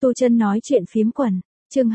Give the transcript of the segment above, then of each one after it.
Tu Chân nói chuyện phiếm quần, chương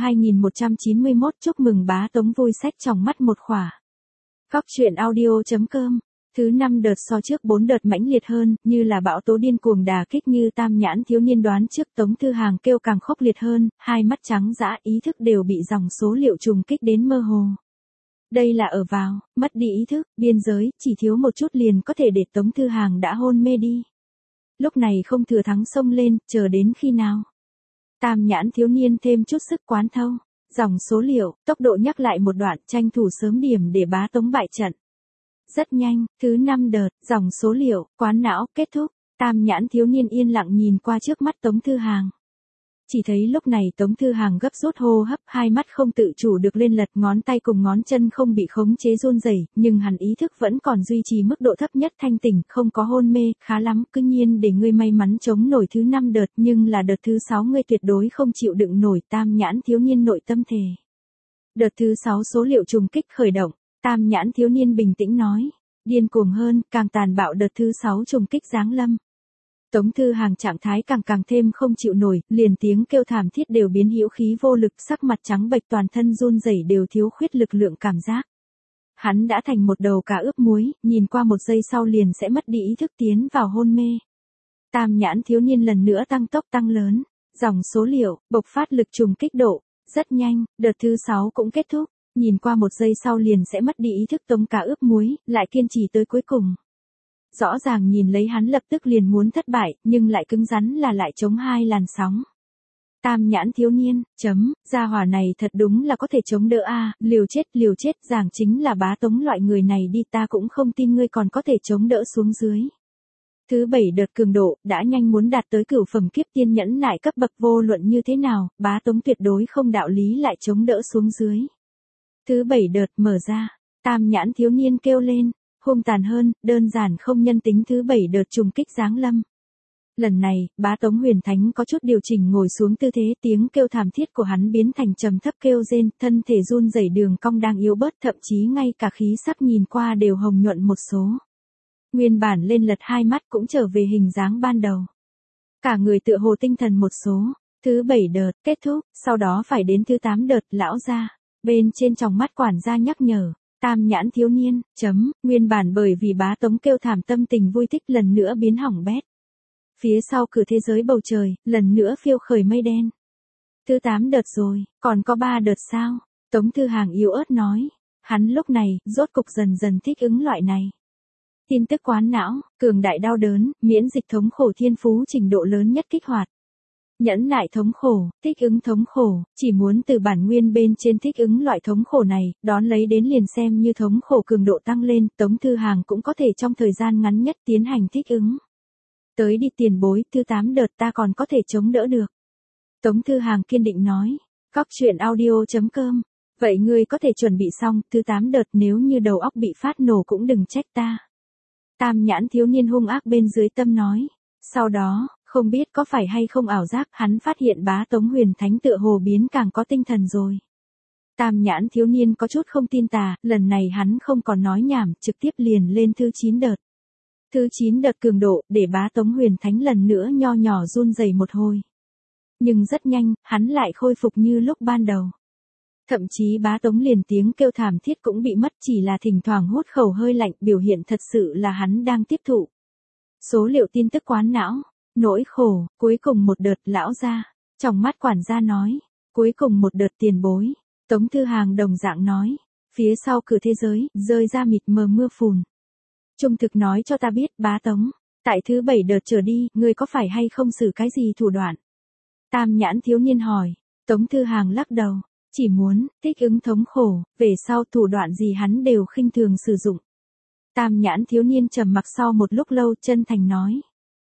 2191 chúc mừng bá tống vui sách trong mắt một khỏa. Góc truyện audio.com. Thứ 5 đợt so trước 4 đợt mãnh liệt hơn, như là bão tố điên cuồng đả kích như tam nhãn thiếu niên đoán trước Tống Thư Hàng kêu càng khốc liệt hơn, hai mắt trắng dã ý thức đều bị dòng số liệu trùng kích đến mơ hồ. Đây là ở vào, mất đi ý thức, biên giới, chỉ thiếu một chút liền có thể để Tống Thư Hàng đã hôn mê đi. Lúc này không thừa thắng xông lên, chờ đến khi nào? Tam nhãn thiếu niên thêm chút sức quán thâu, dòng số liệu, tốc độ nhắc lại một đoạn tranh thủ sớm điểm để bá tống bại trận. Rất nhanh, thứ 5 đợt, dòng số liệu, quán não, kết thúc, tam nhãn thiếu niên yên lặng nhìn qua trước mắt Tống Thư Hàng. Chỉ thấy lúc này Tống Thư Hàng gấp rút hô hấp, hai mắt không tự chủ được lên lật, ngón tay cùng ngón chân không bị khống chế run rẩy, nhưng hắn ý thức vẫn còn duy trì mức độ thấp nhất thanh tỉnh, không có hôn mê, khá lắm, cứ nhiên để ngươi may mắn chống nổi thứ 5 đợt, nhưng là đợt thứ 6 ngươi tuyệt đối không chịu đựng nổi, tam nhãn thiếu niên nội tâm thề. Đợt thứ 6 số liệu trùng kích khởi động, tam nhãn thiếu niên bình tĩnh nói, điên cuồng hơn, càng tàn bạo đợt thứ 6 trùng kích giáng lâm. Tống Thư Hàng trạng thái càng thêm không chịu nổi, liền tiếng kêu thảm thiết đều biến hữu khí vô lực, sắc mặt trắng bệch, toàn thân run rẩy, đều thiếu khuyết lực lượng cảm giác. Hắn đã thành một đầu cá ướp muối, nhìn qua một giây sau liền sẽ mất đi ý thức tiến vào hôn mê. Tam nhãn thiếu niên lần nữa tăng tốc tăng lớn, dòng số liệu, bộc phát lực trùng kích độ, rất nhanh, đợt thứ 6 cũng kết thúc, nhìn qua một giây sau liền sẽ mất đi ý thức Tống cá ướp muối, lại kiên trì tới cuối cùng. Rõ ràng nhìn lấy hắn lập tức liền muốn thất bại, nhưng lại cứng rắn là lại chống hai làn sóng. Tam nhãn thiếu niên, gia hỏa này thật đúng là có thể chống đỡ a, liều chết, giảng chính là bá tống loại người này đi, ta cũng không tin ngươi còn có thể chống đỡ xuống dưới. Thứ 7 đợt cường độ, đã nhanh muốn đạt tới cửu phẩm kiếp tiên nhẫn nại cấp bậc, vô luận như thế nào, bá tống tuyệt đối không đạo lý lại chống đỡ xuống dưới. Thứ 7 đợt mở ra, tam nhãn thiếu niên kêu lên. Hung tàn hơn, đơn giản không nhân tính thứ 7 đợt trùng kích giáng lâm. Lần này, bá tống huyền thánh có chút điều chỉnh ngồi xuống tư thế, tiếng kêu thảm thiết của hắn biến thành trầm thấp kêu rên, thân thể run rẩy, đường cong đang yếu bớt, thậm chí ngay cả khí sắc nhìn qua đều hồng nhuận một số. Nguyên bản lên lật hai mắt cũng trở về hình dáng ban đầu. Cả người tựa hồ tinh thần một số. Thứ 7 đợt kết thúc, sau đó phải đến thứ 8 đợt, lão gia. Bên trên tròng mắt quản gia nhắc nhở. Tam nhãn thiếu niên, nguyên bản bởi vì bá tống kêu thảm tâm tình vui thích lần nữa biến hỏng bét. Phía sau cửa thế giới bầu trời, lần nữa phiêu khởi mây đen. Thứ 8 đợt rồi, còn có 3 đợt sao? Tống Thư Hàng yếu ớt nói. Hắn lúc này, rốt cục dần dần thích ứng loại này. Tin tức quán não, cường đại đau đớn, miễn dịch thống khổ thiên phú trình độ lớn nhất kích hoạt. Nhẫn nại thống khổ, thích ứng thống khổ, chỉ muốn từ bản nguyên bên trên thích ứng loại thống khổ này, đón lấy đến liền xem như thống khổ cường độ tăng lên, Tống Thư Hàng cũng có thể trong thời gian ngắn nhất tiến hành thích ứng. Tới đi tiền bối, thứ 8 đợt ta còn có thể chống đỡ được. Tống Thư Hàng kiên định nói, góc truyện audio.com, vậy ngươi có thể chuẩn bị xong, thứ 8 đợt nếu như đầu óc bị phát nổ cũng đừng trách ta. Tam nhãn thiếu niên hung ác bên dưới tâm nói, sau đó, không biết có phải hay không ảo giác, hắn phát hiện bá tống huyền thánh tựa hồ biến càng có tinh thần rồi. Tam nhãn thiếu niên có chút không tin tà, lần này hắn không còn nói nhảm, trực tiếp liền lên thứ 9 đợt. Thứ 9 đợt cường độ, để bá tống huyền thánh lần nữa nho nhỏ run rẩy một hồi. Nhưng rất nhanh, hắn lại khôi phục như lúc ban đầu. Thậm chí bá tống liền tiếng kêu thảm thiết cũng bị mất, chỉ là thỉnh thoảng hút khẩu hơi lạnh, biểu hiện thật sự là hắn đang tiếp thụ. Số liệu tin tức quán não. Nỗi khổ, cuối cùng một đợt, lão gia. Trong mắt quản gia nói, cuối cùng một đợt tiền bối. Tống Thư Hàng đồng dạng nói, phía sau cửa thế giới, rơi ra mịt mờ mưa phùn. Trung thực nói cho ta biết, bá tống, tại thứ 7 đợt trở đi, ngươi có phải hay không xử cái gì thủ đoạn? Tam nhãn thiếu niên hỏi, Tống Thư Hàng lắc đầu, chỉ muốn, thích ứng thống khổ, về sau thủ đoạn gì hắn đều khinh thường sử dụng. Tam nhãn thiếu niên trầm mặc sau một lúc lâu, chân thành nói.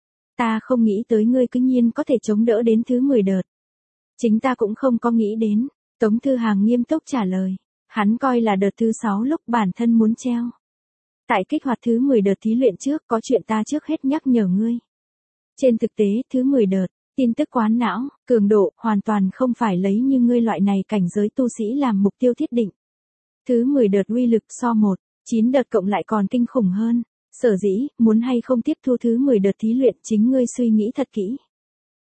Ta không nghĩ tới ngươi cứ nhiên có thể chống đỡ đến thứ 10 đợt. Chính ta cũng không có nghĩ đến. Tống Thư Hàng nghiêm túc trả lời. Hắn coi là đợt thứ 6 lúc bản thân muốn treo. Tại kích hoạt thứ 10 đợt thí luyện trước, có chuyện ta trước hết nhắc nhở ngươi. Trên thực tế, thứ 10 đợt, tin tức quán não, cường độ, hoàn toàn không phải lấy như ngươi loại này cảnh giới tu sĩ làm mục tiêu thiết định. Thứ 10 đợt uy lực so 9 đợt cộng lại còn kinh khủng hơn. Sở dĩ, muốn hay không tiếp thu thứ 10 đợt thí luyện chính ngươi suy nghĩ thật kỹ.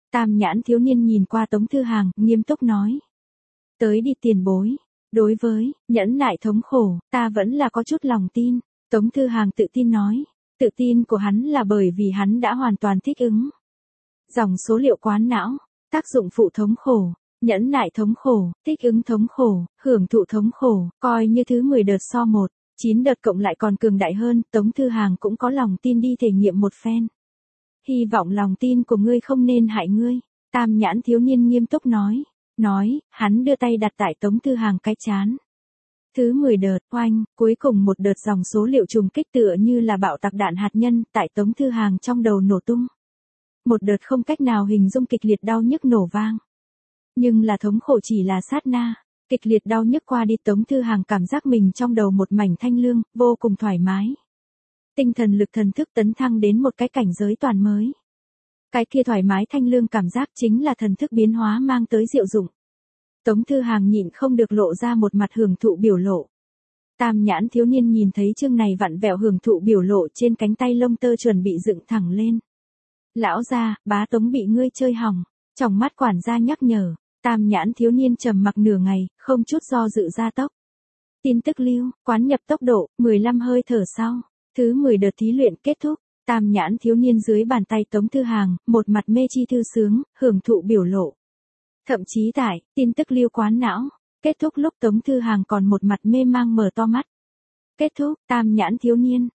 Tam nhãn thiếu niên nhìn qua Tống Thư Hàng, nghiêm túc nói. Tới đi tiền bối. Đối với, nhẫn nại thống khổ, ta vẫn là có chút lòng tin. Tống Thư Hàng tự tin nói. Tự tin của hắn là bởi vì hắn đã hoàn toàn thích ứng. Dòng số liệu quán não, tác dụng phụ thống khổ, nhẫn nại thống khổ, thích ứng thống khổ, hưởng thụ thống khổ, coi như thứ 10 đợt so 1, 9 đợt cộng lại còn cường đại hơn, Tống Thư Hàng cũng có lòng tin đi thể nghiệm một phen. Hy vọng lòng tin của ngươi không nên hại ngươi, Tam nhãn thiếu niên nghiêm túc nói, hắn đưa tay đặt tại Tống Thư Hàng cái chán. Thứ 10 đợt, oanh, cuối cùng một đợt dòng số liệu trùng kích tựa như là bạo tạc đạn hạt nhân tại Tống Thư Hàng trong đầu nổ tung. Một đợt không cách nào hình dung kịch liệt đau nhức nổ vang. Nhưng là thống khổ chỉ là sát na, kịch liệt đau nhức qua đi Tống Thư Hàng cảm giác mình trong đầu một mảnh thanh lương, vô cùng thoải mái. Tinh thần lực thần thức tấn thăng đến một cái cảnh giới toàn mới. Cái kia thoải mái thanh lương cảm giác chính là thần thức biến hóa mang tới diệu dụng. Tống Thư Hàng nhịn không được lộ ra một mặt hưởng thụ biểu lộ. Tam nhãn thiếu niên nhìn thấy chương này vặn vẹo hưởng thụ biểu lộ trên cánh tay lông tơ chuẩn bị dựng thẳng lên. Lão gia, bá Tống bị ngươi chơi hỏng, trong mắt quản gia nhắc nhở. Tam nhãn thiếu niên trầm mặc nửa ngày, không chút do dự gia tốc. Tin tức lưu, quán nhập tốc độ, 15 hơi thở sau. Thứ 10 đợt thí luyện kết thúc. Tam nhãn thiếu niên dưới bàn tay Tống Thư Hàng, một mặt mê chi thư sướng, hưởng thụ biểu lộ. Thậm chí tại, tin tức lưu quán não. Kết thúc lúc Tống Thư Hàng còn một mặt mê mang mở to mắt. Kết thúc, Tam nhãn thiếu niên,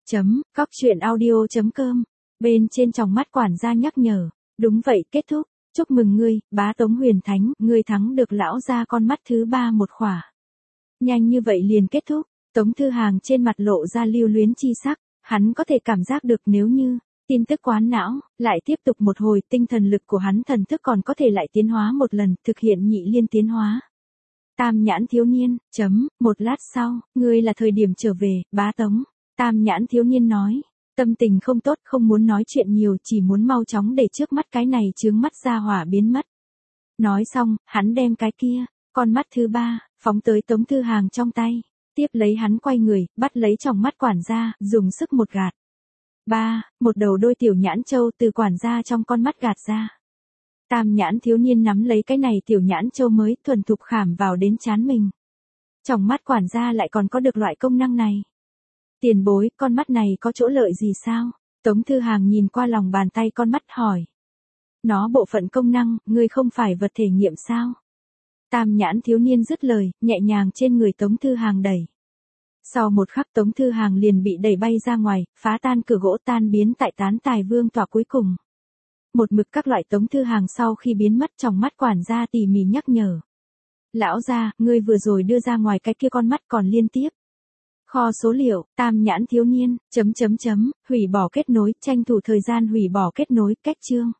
_ bên trên tròng mắt quản gia nhắc nhở. Đúng vậy, kết thúc. Chúc mừng ngươi, bá Tống Huyền Thánh, ngươi thắng được lão gia con mắt thứ 3 một khỏa. Nhanh như vậy liền kết thúc, Tống Thư Hàng trên mặt lộ ra lưu luyến chi sắc, hắn có thể cảm giác được nếu như, tin tức quán não, lại tiếp tục một hồi tinh thần lực của hắn thần thức còn có thể lại tiến hóa một lần, thực hiện nhị liên tiến hóa. Tam nhãn thiếu niên, một lát sau, ngươi là thời điểm trở về, bá Tống. Tam nhãn thiếu niên nói. Tâm tình không tốt, không muốn nói chuyện nhiều, chỉ muốn mau chóng để trước mắt cái này chướng mắt ra hỏa biến mất. Nói xong, hắn đem cái kia, con mắt thứ 3, phóng tới Tống Thư Hàng trong tay. Tiếp lấy hắn quay người, bắt lấy tròng mắt quản gia, dùng sức một gạt. Một đầu đôi tiểu nhãn châu từ quản gia trong con mắt gạt ra. Tam nhãn thiếu niên nắm lấy cái này tiểu nhãn châu mới thuần thục khảm vào đến trán mình. Tròng mắt quản gia lại còn có được loại công năng này. Tiền bối, con mắt này có chỗ lợi gì sao? Tống Thư Hàng nhìn qua lòng bàn tay con mắt hỏi. Nó bộ phận công năng, ngươi không phải vật thể nghiệm sao? Tam nhãn thiếu niên dứt lời, nhẹ nhàng trên người Tống Thư Hàng đẩy. Sau một khắc Tống Thư Hàng liền bị đẩy bay ra ngoài, phá tan cửa gỗ tan biến tại tán tài vương tòa cuối cùng. Một mực các loại Tống Thư Hàng sau khi biến mất trong mắt quản gia tỉ mỉ nhắc nhở. Lão gia, ngươi vừa rồi đưa ra ngoài cái kia con mắt còn liên tiếp. Kho số liệu, Tam nhãn thiếu niên, hủy bỏ kết nối, tranh thủ thời gian hủy bỏ kết nối, cách chương.